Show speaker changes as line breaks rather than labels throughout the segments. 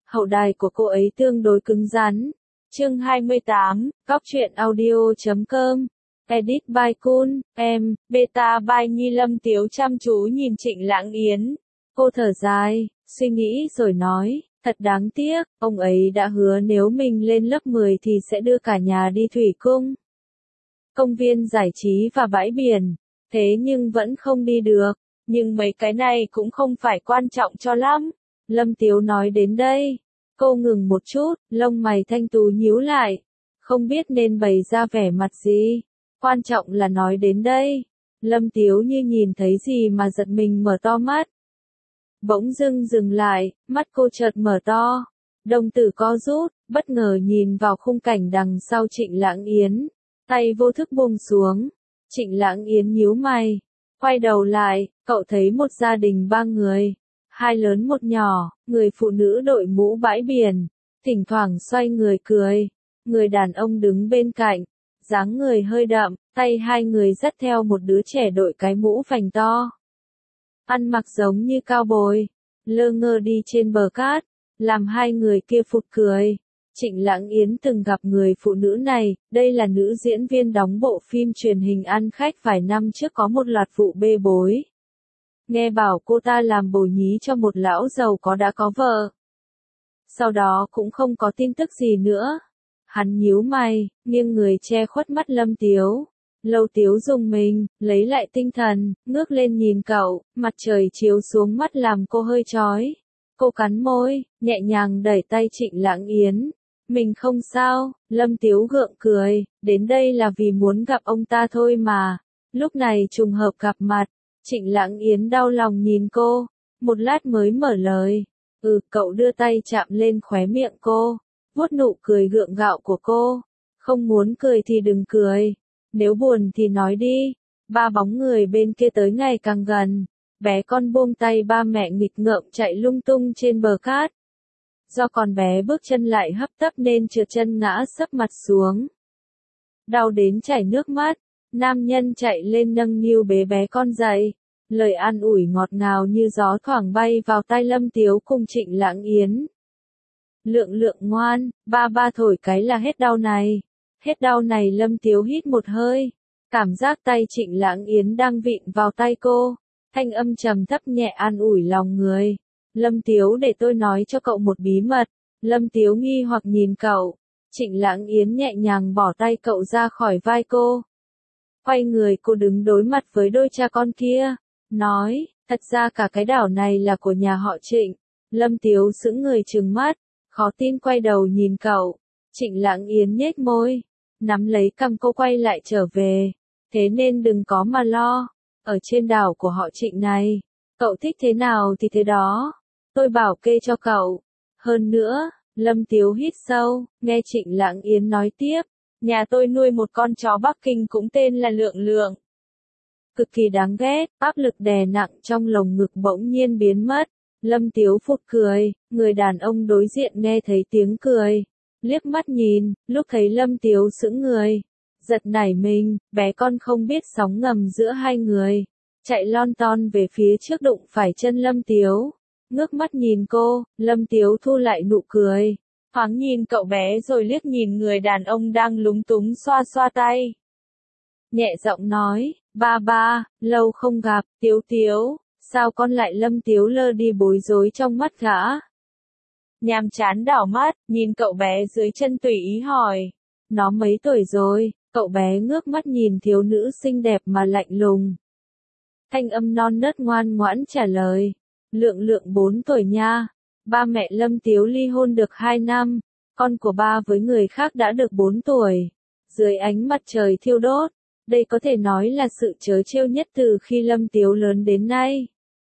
hậu đài của cô ấy tương đối cứng rắn. Chương 28, Góc truyện audio.com. Edit by Kun, em, beta by Nhi. Lâm Tiếu chăm chú nhìn Trịnh Lãng Yến. Cô thở dài, suy nghĩ rồi nói, thật đáng tiếc, ông ấy đã hứa nếu mình lên lớp 10 thì sẽ đưa cả nhà đi thủy cung, công viên giải trí và bãi biển. Thế nhưng vẫn không đi được. Nhưng mấy cái này cũng không phải quan trọng cho lắm. Lâm Tiếu nói đến đây. Cô ngừng một chút, lông mày thanh tú nhíu lại. Không biết nên bày ra vẻ mặt gì. Quan trọng là nói đến đây. Lâm Tiếu như nhìn thấy gì mà giật mình mở to mắt. Bỗng dưng dừng lại, mắt cô chợt mở to. Đồng tử co rút, bất ngờ nhìn vào khung cảnh đằng sau Trịnh Lãng Yến. Tay vô thức buông xuống. Trịnh Lãng Yến nhíu mày. Quay đầu lại, cậu thấy một gia đình 3 người. 2 lớn 1 nhỏ, người phụ nữ đội mũ bãi biển. Thỉnh thoảng xoay người cười. Người đàn ông đứng bên cạnh. Dáng người hơi đậm, tay 2 người dắt theo một đứa trẻ đội cái mũ phành to. Ăn mặc giống như cao bồi. Lơ ngơ đi trên bờ cát. Làm 2 người kia phụt cười. Trịnh Lãng Yến từng gặp người phụ nữ này, đây là nữ diễn viên đóng bộ phim truyền hình ăn khách vài năm trước có một loạt vụ bê bối. Nghe bảo cô ta làm bồ nhí cho một lão giàu có đã có vợ. Sau đó cũng không có tin tức gì nữa. Hắn nhíu mày, nghiêng người che khuất mắt Lâm Tiếu. Lâu Tiếu rùng mình, lấy lại tinh thần, ngước lên nhìn cậu, mặt trời chiếu xuống mắt làm cô hơi chói. Cô cắn môi, nhẹ nhàng đẩy tay Trịnh Lãng Yến. Mình không sao, Lâm Tiếu gượng cười, đến đây là vì muốn gặp ông ta thôi mà. Lúc này trùng hợp gặp mặt, Trịnh Lãng Yến đau lòng nhìn cô, một lát mới mở lời. Cậu đưa tay chạm lên khóe miệng cô, vuốt nụ cười gượng gạo của cô. Không muốn cười thì đừng cười, nếu buồn thì nói đi. 3 bóng người bên kia tới ngày càng gần, bé con buông tay ba mẹ nghịch ngợm chạy lung tung trên bờ cát. Do con bé bước chân lại hấp tấp nên trượt chân ngã sấp mặt xuống. Đau đến chảy nước mắt, nam nhân chạy lên nâng niu bế bé con dậy. Lời an ủi ngọt ngào như gió thoảng bay vào tai Lâm Tiếu cùng Trịnh Lãng Yến. Lượng lượng ngoan, ba thổi cái là hết đau này. Hết đau này. Lâm Tiếu hít một hơi. Cảm giác tay Trịnh Lãng Yến đang vịn vào tay cô. Thanh âm trầm thấp nhẹ an ủi lòng người. Lâm Tiếu, để tôi nói cho cậu một bí mật. Lâm Tiếu nghi hoặc nhìn cậu. Trịnh Lãng Yến nhẹ nhàng bỏ tay cậu ra khỏi vai cô. Quay người cô đứng đối mặt với đôi cha con kia. Nói, thật ra cả cái đảo này là của nhà họ Trịnh. Lâm Tiếu sững người trừng mắt, khó tin quay đầu nhìn cậu. Trịnh Lãng Yến nhếch môi, nắm lấy cằm cô quay lại trở về. Thế nên đừng có mà lo. Ở trên đảo của họ Trịnh này, cậu thích thế nào thì thế đó. Tôi bảo kê cho cậu. Hơn nữa, Lâm Tiếu hít sâu, nghe Trịnh Lãng Yến nói tiếp. Nhà tôi nuôi một con chó Bắc Kinh cũng tên là Lượng Lượng. Cực kỳ đáng ghét, áp lực đè nặng trong lồng ngực bỗng nhiên biến mất. Lâm Tiếu phụt cười, người đàn ông đối diện nghe thấy tiếng cười. Liếc mắt nhìn, lúc thấy Lâm Tiếu sững người. Giật nảy mình, bé con không biết sóng ngầm giữa 2 người. Chạy lon ton về phía trước đụng phải chân Lâm Tiếu. Ngước mắt nhìn cô, Lâm Tiếu thu lại nụ cười. Thoáng nhìn cậu bé rồi liếc nhìn người đàn ông đang lúng túng xoa xoa tay. Nhẹ giọng nói, ba, lâu không gặp, Tiếu, sao con lại? Lâm Tiếu lơ đi bối rối trong mắt gã. Nhàm chán đảo mắt, nhìn cậu bé dưới chân tùy ý hỏi. Nó mấy tuổi rồi? Cậu bé ngước mắt nhìn thiếu nữ xinh đẹp mà lạnh lùng. Thanh âm non nớt ngoan ngoãn trả lời. Lượng 4 tuổi nha. Ba mẹ Lâm Tiếu ly hôn được 2 năm. Con của ba với người khác đã được 4 tuổi. Dưới ánh mặt trời thiêu đốt. Đây có thể nói là sự trớ trêu nhất từ khi Lâm Tiếu lớn đến nay.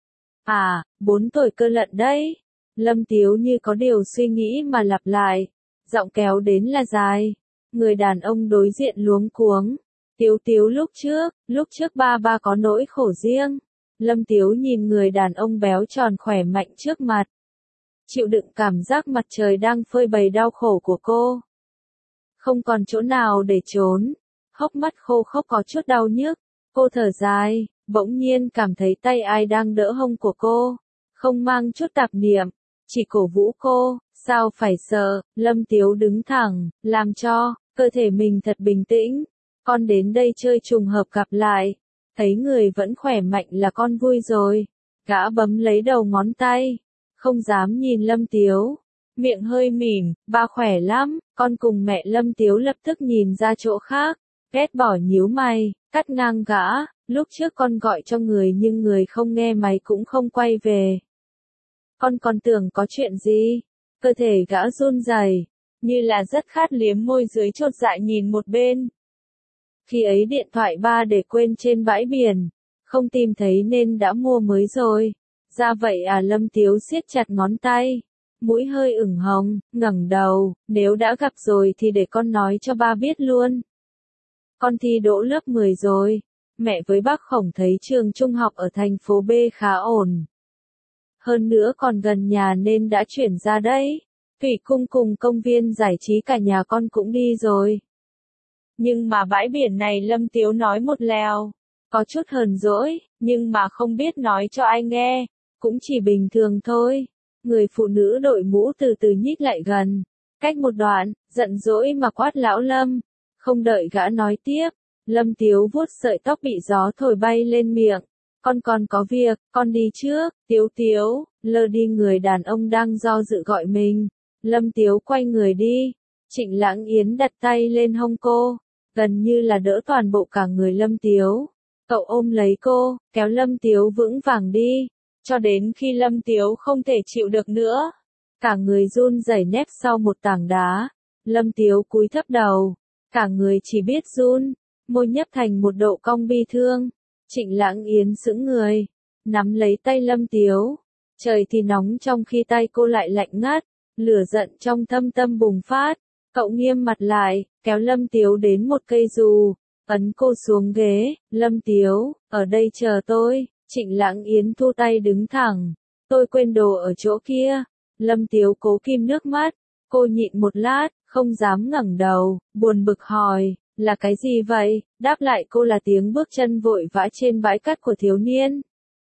4 tuổi cơ lận đấy. Lâm Tiếu như có điều suy nghĩ mà lặp lại. Giọng kéo đến là dài. Người đàn ông đối diện luống cuống. Tiếu lúc trước ba có nỗi khổ riêng. Lâm Tiếu nhìn người đàn ông béo tròn khỏe mạnh trước mặt. Chịu đựng cảm giác mặt trời đang phơi bày đau khổ của cô. Không còn chỗ nào để trốn. Hốc mắt khô khốc có chút đau nhức. Cô thở dài, bỗng nhiên cảm thấy tay ai đang đỡ hông của cô. Không mang chút tạp niệm, chỉ cổ vũ cô. Sao phải sợ, Lâm Tiếu đứng thẳng, làm cho cơ thể mình thật bình tĩnh. Con đến đây chơi trùng hợp gặp lại, thấy người vẫn khỏe mạnh là con vui rồi. Gã bấm lấy đầu ngón tay, không dám nhìn Lâm Tiếu, miệng hơi mỉm, ba khỏe lắm, con cùng mẹ. Lâm Tiếu lập tức nhìn ra chỗ khác, ghét bỏ nhíu mày, cắt ngang gã, lúc trước con gọi cho người nhưng người không nghe máy cũng không quay về. Con còn tưởng có chuyện gì? Cơ thể gã run rẩy, như là rất khát, liếm môi dưới chột dạ nhìn một bên. Khi ấy điện thoại ba để quên trên bãi biển, không tìm thấy nên đã mua mới rồi. Ra vậy à? Lâm Tiếu siết chặt ngón tay, mũi hơi ửng hồng, ngẩng đầu, nếu đã gặp rồi thì để con nói cho ba biết luôn. Con thi đỗ lớp 10 rồi, mẹ với bác Khổng thấy trường trung học ở thành phố B khá ổn. Hơn nữa còn gần nhà nên đã chuyển ra đây. Thủy cung cùng công viên giải trí cả nhà con cũng đi rồi. Nhưng mà bãi biển này, Lâm Tiếu nói một lèo, có chút hờn dỗi, nhưng mà không biết nói cho ai nghe, cũng chỉ bình thường thôi. Người phụ nữ đội mũ từ từ nhích lại gần, cách một đoạn, giận dỗi mà quát lão Lâm. Không đợi gã nói tiếp, Lâm Tiếu vuốt sợi tóc bị gió thổi bay lên miệng. Con còn có việc, con đi trước. Tiếu Tiếu, lơ đi, người đàn ông đang do dự gọi mình. Lâm Tiếu quay người đi, Trịnh Lãng Yến đặt tay lên hông cô, gần như là đỡ toàn bộ cả người Lâm Tiếu. Cậu ôm lấy cô, kéo Lâm Tiếu vững vàng đi, cho đến khi Lâm Tiếu không thể chịu được nữa. Cả người run rẩy nép sau một tảng đá, Lâm Tiếu cúi thấp đầu, cả người chỉ biết run, môi nhấp thành một độ cong bi thương. Trịnh Lãng Yến sững người, nắm lấy tay Lâm Tiếu. Trời thì nóng trong khi tay cô lại lạnh ngắt, lửa giận trong thâm tâm bùng phát. Cậu nghiêm mặt lại, kéo Lâm Tiếu đến một cây dù, ấn cô xuống ghế. Lâm Tiếu, ở đây chờ tôi. Trịnh Lãng Yến thu tay đứng thẳng, tôi quên đồ ở chỗ kia. Lâm Tiếu cố kìm nước mắt, cô nhịn một lát, không dám ngẩng đầu, buồn bực hỏi, là cái gì vậy? Đáp lại cô là tiếng bước chân vội vã trên bãi cát của thiếu niên.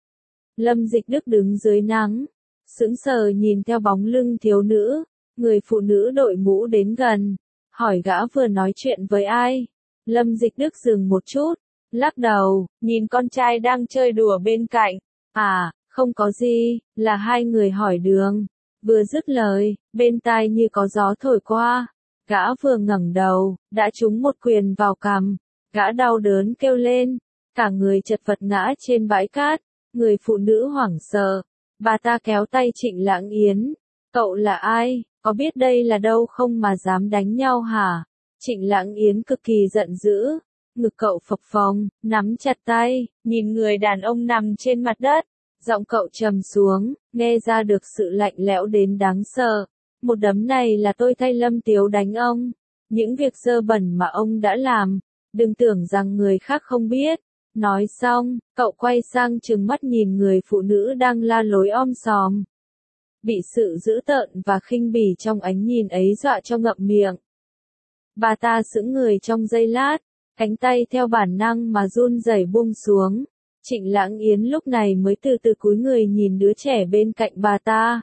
Lâm Dịch Đức đứng dưới nắng, sững sờ nhìn theo bóng lưng thiếu nữ. Người phụ nữ đội mũ đến gần, hỏi gã vừa nói chuyện với ai. Lâm Dịch Đức dừng một chút, lắc đầu, nhìn con trai đang chơi đùa bên cạnh. À, không có gì, là hai người hỏi đường. Vừa dứt lời, bên tai như có gió thổi qua. Gã vừa ngẩng đầu, đã trúng một quyền vào cằm. Gã đau đớn kêu lên, cả người chật vật ngã trên bãi cát. Người phụ nữ hoảng sợ, bà ta kéo tay Trịnh Lãng Yến. Cậu là ai, có biết đây là đâu không mà dám đánh nhau hả? Trịnh Lãng Yến cực kỳ giận dữ, ngực cậu phập phồng, nắm chặt tay, nhìn người đàn ông nằm trên mặt đất. Giọng cậu trầm xuống, nghe ra được sự lạnh lẽo đến đáng sợ. Một đấm này là tôi thay Lâm Tiếu đánh ông. Những việc dơ bẩn mà ông đã làm, đừng tưởng rằng người khác không biết. Nói xong, cậu quay sang trừng mắt nhìn người phụ nữ đang la lối om sòm. Bị sự dữ tợn và khinh bỉ trong ánh nhìn ấy dọa cho ngậm miệng. Bà ta sững người trong giây lát, cánh tay theo bản năng mà run rẩy buông xuống. Trịnh Lãng Yến lúc này mới từ từ cúi người nhìn đứa trẻ bên cạnh bà ta.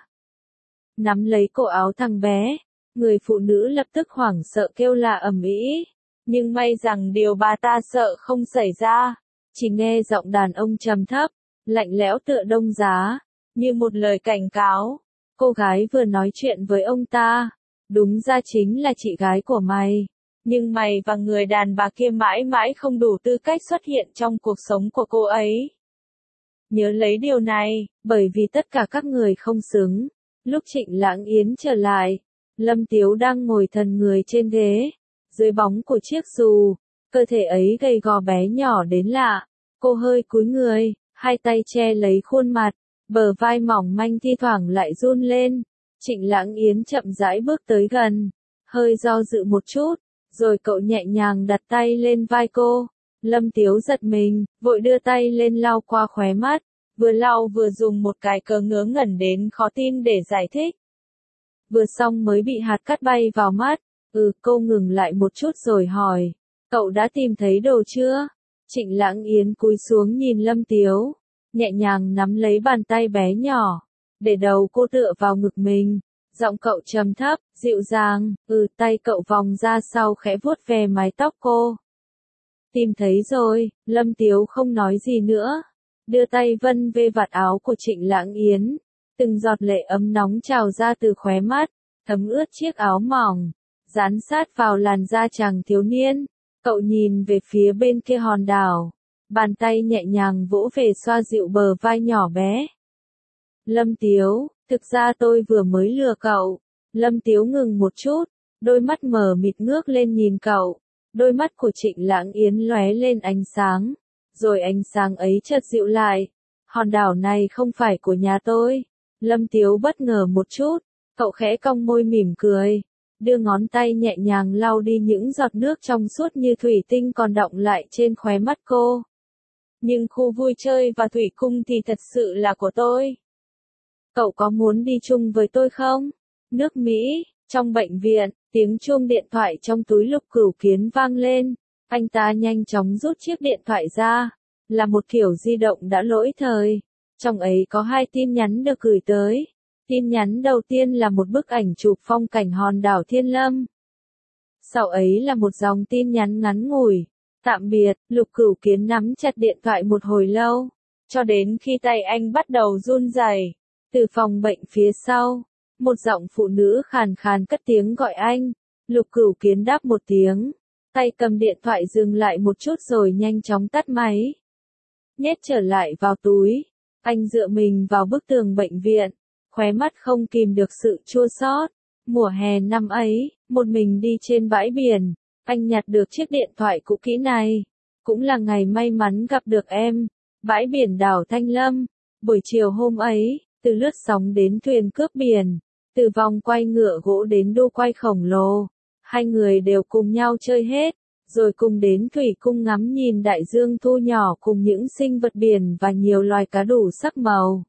Nắm lấy cổ áo thằng bé, người phụ nữ lập tức hoảng sợ kêu la ầm ĩ. Nhưng may rằng điều bà ta sợ không xảy ra. Chỉ nghe giọng đàn ông trầm thấp, lạnh lẽo tựa đông giá, như một lời cảnh cáo. Cô gái vừa nói chuyện với ông ta, đúng ra chính là chị gái của mày. Nhưng mày và người đàn bà kia mãi mãi không đủ tư cách xuất hiện trong cuộc sống của cô ấy. Nhớ lấy điều này, bởi vì tất cả các người không xứng. Lúc Trịnh Lãng Yến trở lại, Lâm Tiếu đang ngồi thần người trên ghế, dưới bóng của chiếc dù. Cơ thể ấy gầy gò bé nhỏ đến lạ. Cô hơi cúi người, hai tay che lấy khuôn mặt, bờ vai mỏng manh thi thoảng lại run lên. Trịnh Lãng Yến chậm rãi bước tới gần, hơi do dự một chút, rồi cậu nhẹ nhàng đặt tay lên vai cô. Lâm Tiếu giật mình, vội đưa tay lên lau qua khóe mắt, vừa lau vừa dùng một cái cớ ngớ ngẩn đến khó tin để giải thích. Vừa xong mới bị hạt cát bay vào mắt. Cô ngừng lại một chút rồi hỏi, cậu đã tìm thấy đồ chưa? Trịnh Lãng Yến cúi xuống nhìn Lâm Tiếu, nhẹ nhàng nắm lấy bàn tay bé nhỏ, để đầu cô tựa vào ngực mình, Giọng cậu trầm thấp, dịu dàng, tay cậu vòng ra sau khẽ vuốt về mái tóc cô. Tìm thấy rồi, Lâm Tiếu không nói gì nữa. Đưa tay vân về vạt áo của Trịnh Lãng Yến. Từng giọt lệ ấm nóng trào ra từ khóe mắt, thấm ướt chiếc áo mỏng, dán sát vào làn da chàng thiếu niên. Cậu nhìn về phía bên kia hòn đảo. Bàn tay nhẹ nhàng vỗ về xoa dịu bờ vai nhỏ bé. Lâm Tiếu, thực ra tôi vừa mới lừa cậu. Lâm Tiếu ngừng một chút, đôi mắt mờ mịt ngước lên nhìn cậu. Đôi mắt của Trịnh Lãng Yến lóe lên ánh sáng, rồi ánh sáng ấy chợt dịu lại. Hòn đảo này không phải của nhà tôi. Lâm Tiếu bất ngờ một chút, cậu khẽ cong môi mỉm cười, đưa ngón tay nhẹ nhàng lau đi những giọt nước trong suốt như thủy tinh còn đọng lại trên khóe mắt cô. Nhưng khu vui chơi và thủy cung thì thật sự là của tôi. Cậu có muốn đi chung với tôi không? Nước Mỹ, trong bệnh viện, tiếng chuông điện thoại trong túi Lục Cửu Kiến vang lên. Anh ta nhanh chóng rút chiếc điện thoại ra. Là một kiểu di động đã lỗi thời. Trong ấy có 2 tin nhắn được gửi tới. Tin nhắn đầu tiên là một bức ảnh chụp phong cảnh hòn đảo Thiên Lâm. Sau ấy là một dòng tin nhắn ngắn ngủi. Tạm biệt. Lục Cửu Kiến nắm chặt điện thoại một hồi lâu, cho đến khi tay anh bắt đầu run rẩy. Từ phòng bệnh phía sau, một giọng phụ nữ khàn khàn cất tiếng gọi anh. Lục Cửu Kiến đáp một tiếng, tay cầm điện thoại dừng lại một chút rồi nhanh chóng tắt máy. Nhét trở lại vào túi, anh dựa mình vào bức tường bệnh viện, khóe mắt không kìm được sự chua xót. Mùa hè năm ấy, một mình đi trên bãi biển, anh nhặt được chiếc điện thoại cũ kỹ này. Cũng là ngày may mắn gặp được em. Bãi biển đảo Thanh Lâm. Buổi chiều hôm ấy, từ lướt sóng đến thuyền cướp biển, từ vòng quay ngựa gỗ đến đu quay khổng lồ, hai người đều cùng nhau chơi hết, rồi cùng đến thủy cung ngắm nhìn đại dương thu nhỏ cùng những sinh vật biển và nhiều loài cá đủ sắc màu.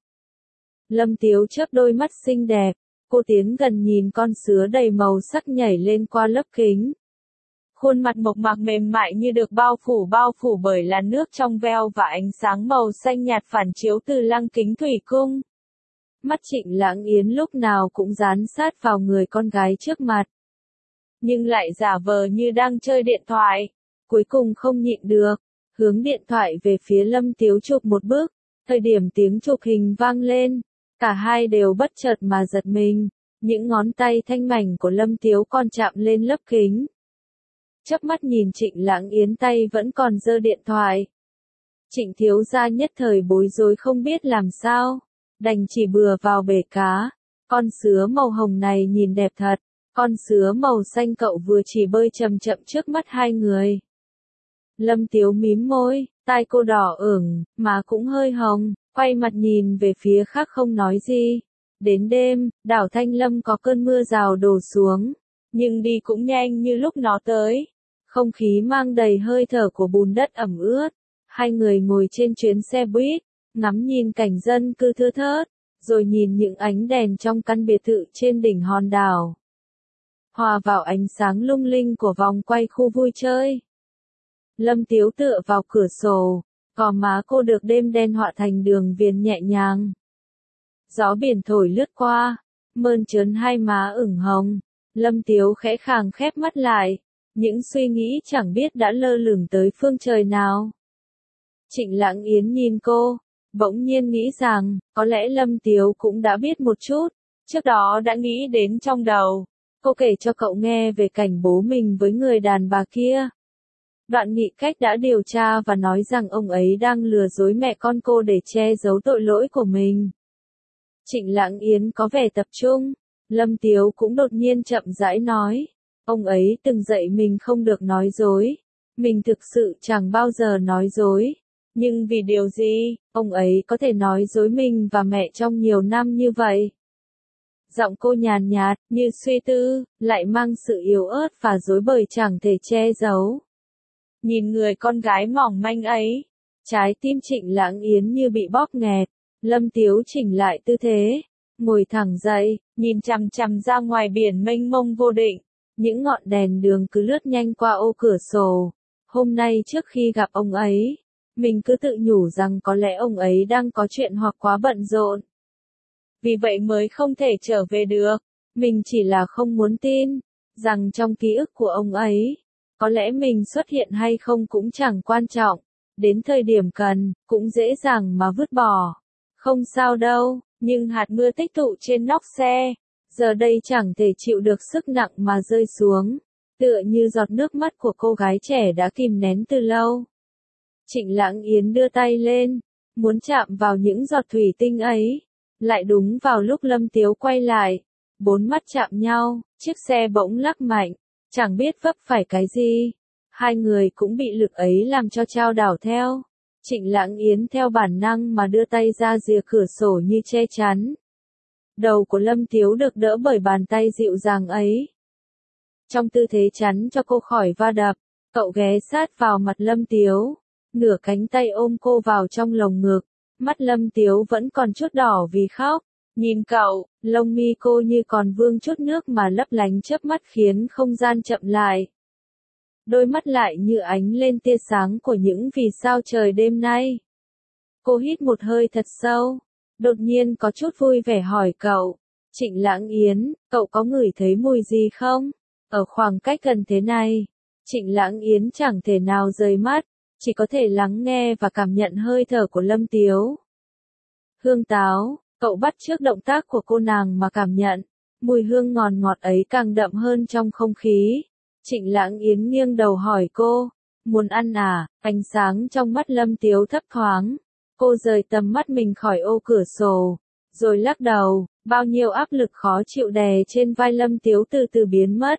Lâm Tiếu chớp đôi mắt xinh đẹp, cô tiến gần nhìn con sứa đầy màu sắc nhảy lên qua lớp kính. Khuôn mặt mộc mạc mềm mại như được bao phủ bởi làn nước trong veo và ánh sáng màu xanh nhạt phản chiếu từ lăng kính thủy cung. Mắt Trịnh Lãng Yến lúc nào cũng dán sát vào người con gái trước mặt, nhưng lại giả vờ như đang chơi điện thoại. Cuối cùng không nhịn được, hướng điện thoại về phía Lâm Tiếu chụp một bức. Thời điểm tiếng chụp hình vang lên, cả hai đều bất chợt mà giật mình. Những ngón tay thanh mảnh của Lâm Tiếu còn chạm lên lớp kính. Chớp mắt nhìn Trịnh Lãng Yến tay vẫn còn giơ điện thoại. Trịnh thiếu gia nhất thời bối rối không biết làm sao, đành chỉ bừa vào bể cá. Con sứa màu hồng này nhìn đẹp thật, con sứa màu xanh cậu vừa chỉ bơi chậm chậm trước mắt hai người. Lâm Tiếu mím môi, tai cô đỏ ửng, má cũng hơi hồng, quay mặt nhìn về phía khác không nói gì. Đến đêm, đảo Thanh Lâm có cơn mưa rào đổ xuống, nhưng đi cũng nhanh như lúc nó tới. Không khí mang đầy hơi thở của bùn đất ẩm ướt. Hai người ngồi trên chuyến xe buýt, ngắm nhìn cảnh dân cư thưa thớt, rồi nhìn những ánh đèn trong căn biệt thự trên đỉnh hòn đảo, hòa vào ánh sáng lung linh của vòng quay khu vui chơi. Lâm Tiếu tựa vào cửa sổ, gò má cô được đêm đen họa thành đường viền nhẹ nhàng. Gió biển thổi lướt qua, mơn trớn hai má ửng hồng. Lâm Tiếu khẽ khàng khép mắt lại, những suy nghĩ chẳng biết đã lơ lửng tới phương trời nào. Trịnh Lãng Yến nhìn cô, bỗng nhiên nghĩ rằng, có lẽ Lâm Tiếu cũng đã biết một chút, trước đó đã nghĩ đến trong đầu. Cô kể cho cậu nghe về cảnh bố mình với người đàn bà kia. Đoạn Nghị Cách đã điều tra và nói rằng ông ấy đang lừa dối mẹ con cô để che giấu tội lỗi của mình. Trịnh Lãng Yến có vẻ tập trung, Lâm Tiếu cũng đột nhiên chậm rãi nói. Ông ấy từng dạy mình không được nói dối. Mình thực sự chẳng bao giờ nói dối. Nhưng vì điều gì, ông ấy có thể nói dối mình và mẹ trong nhiều năm như vậy? Giọng cô nhàn nhạt, như suy tư, lại mang sự yếu ớt và dối bời chẳng thể che giấu. Nhìn người con gái mỏng manh ấy, trái tim Trịnh Lãng Yến như bị bóp nghẹt. Lâm Tiếu chỉnh lại tư thế, ngồi thẳng dậy, nhìn chằm chằm ra ngoài biển mênh mông vô định. Những ngọn đèn đường cứ lướt nhanh qua ô cửa sổ. Hôm nay trước khi gặp ông ấy, mình cứ tự nhủ rằng có lẽ ông ấy đang có chuyện hoặc quá bận rộn. Vì vậy mới không thể trở về được. Mình chỉ là không muốn tin, rằng trong ký ức của ông ấy, có lẽ mình xuất hiện hay không cũng chẳng quan trọng, đến thời điểm cần, cũng dễ dàng mà vứt bỏ. Không sao đâu, nhưng hạt mưa tích tụ trên nóc xe, giờ đây chẳng thể chịu được sức nặng mà rơi xuống, tựa như giọt nước mắt của cô gái trẻ đã kìm nén từ lâu. Trịnh Lãng Yến đưa tay lên, muốn chạm vào những giọt thủy tinh ấy, lại đúng vào lúc Lâm Tiếu quay lại, bốn mắt chạm nhau, chiếc xe bỗng lắc mạnh, chẳng biết vấp phải cái gì. Hai người cũng bị lực ấy làm cho chao đảo theo. Trịnh Lãng Yến theo bản năng mà đưa tay ra rìa cửa sổ như che chắn. Đầu của Lâm Tiếu được đỡ bởi bàn tay dịu dàng ấy. Trong tư thế chắn cho cô khỏi va đập, cậu ghé sát vào mặt Lâm Tiếu, nửa cánh tay ôm cô vào trong lồng ngực. Mắt Lâm Tiếu vẫn còn chút đỏ vì khóc. Nhìn cậu, lông mi cô như còn vương chút nước mà lấp lánh chớp mắt khiến không gian chậm lại. Đôi mắt lại như ánh lên tia sáng của những vì sao trời đêm nay. Cô hít một hơi thật sâu, đột nhiên có chút vui vẻ hỏi cậu, Trịnh Lãng Yến, cậu có ngửi thấy mùi gì không? Ở khoảng cách gần thế này, Trịnh Lãng Yến chẳng thể nào rời mắt, chỉ có thể lắng nghe và cảm nhận hơi thở của Lâm Tiếu. Hương táo, cậu bắt chước động tác của cô nàng mà cảm nhận, mùi hương ngọt ngọt ấy càng đậm hơn trong không khí. Trịnh Lãng Yến nghiêng đầu hỏi cô, muốn ăn à? Ánh sáng trong mắt Lâm Tiếu thấp thoáng. Cô rời tầm mắt mình khỏi ô cửa sổ, rồi lắc đầu, bao nhiêu áp lực khó chịu đè trên vai Lâm Tiếu từ từ biến mất.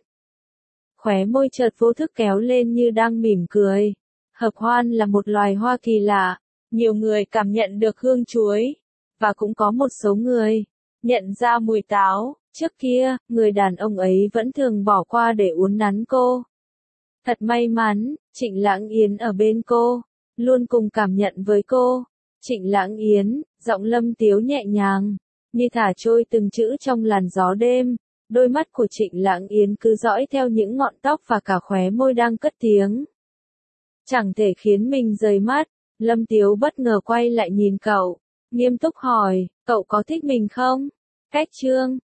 Khóe môi chợt vô thức kéo lên như đang mỉm cười. Hợp hoan là một loài hoa kỳ lạ, nhiều người cảm nhận được hương chuối, và cũng có một số người nhận ra mùi táo. Trước kia, người đàn ông ấy vẫn thường bỏ qua để uốn nắn cô. Thật may mắn, Trịnh Lãng Yến ở bên cô, luôn cùng cảm nhận với cô. Trịnh Lãng Yến, giọng Lâm Tiếu nhẹ nhàng, như thả trôi từng chữ trong làn gió đêm. Đôi mắt của Trịnh Lãng Yến cứ dõi theo những ngọn tóc và cả khóe môi đang cất tiếng. Chẳng thể khiến mình rời mắt. Lâm Tiếu bất ngờ quay lại nhìn cậu, nghiêm túc hỏi, cậu có thích mình không? Cách chương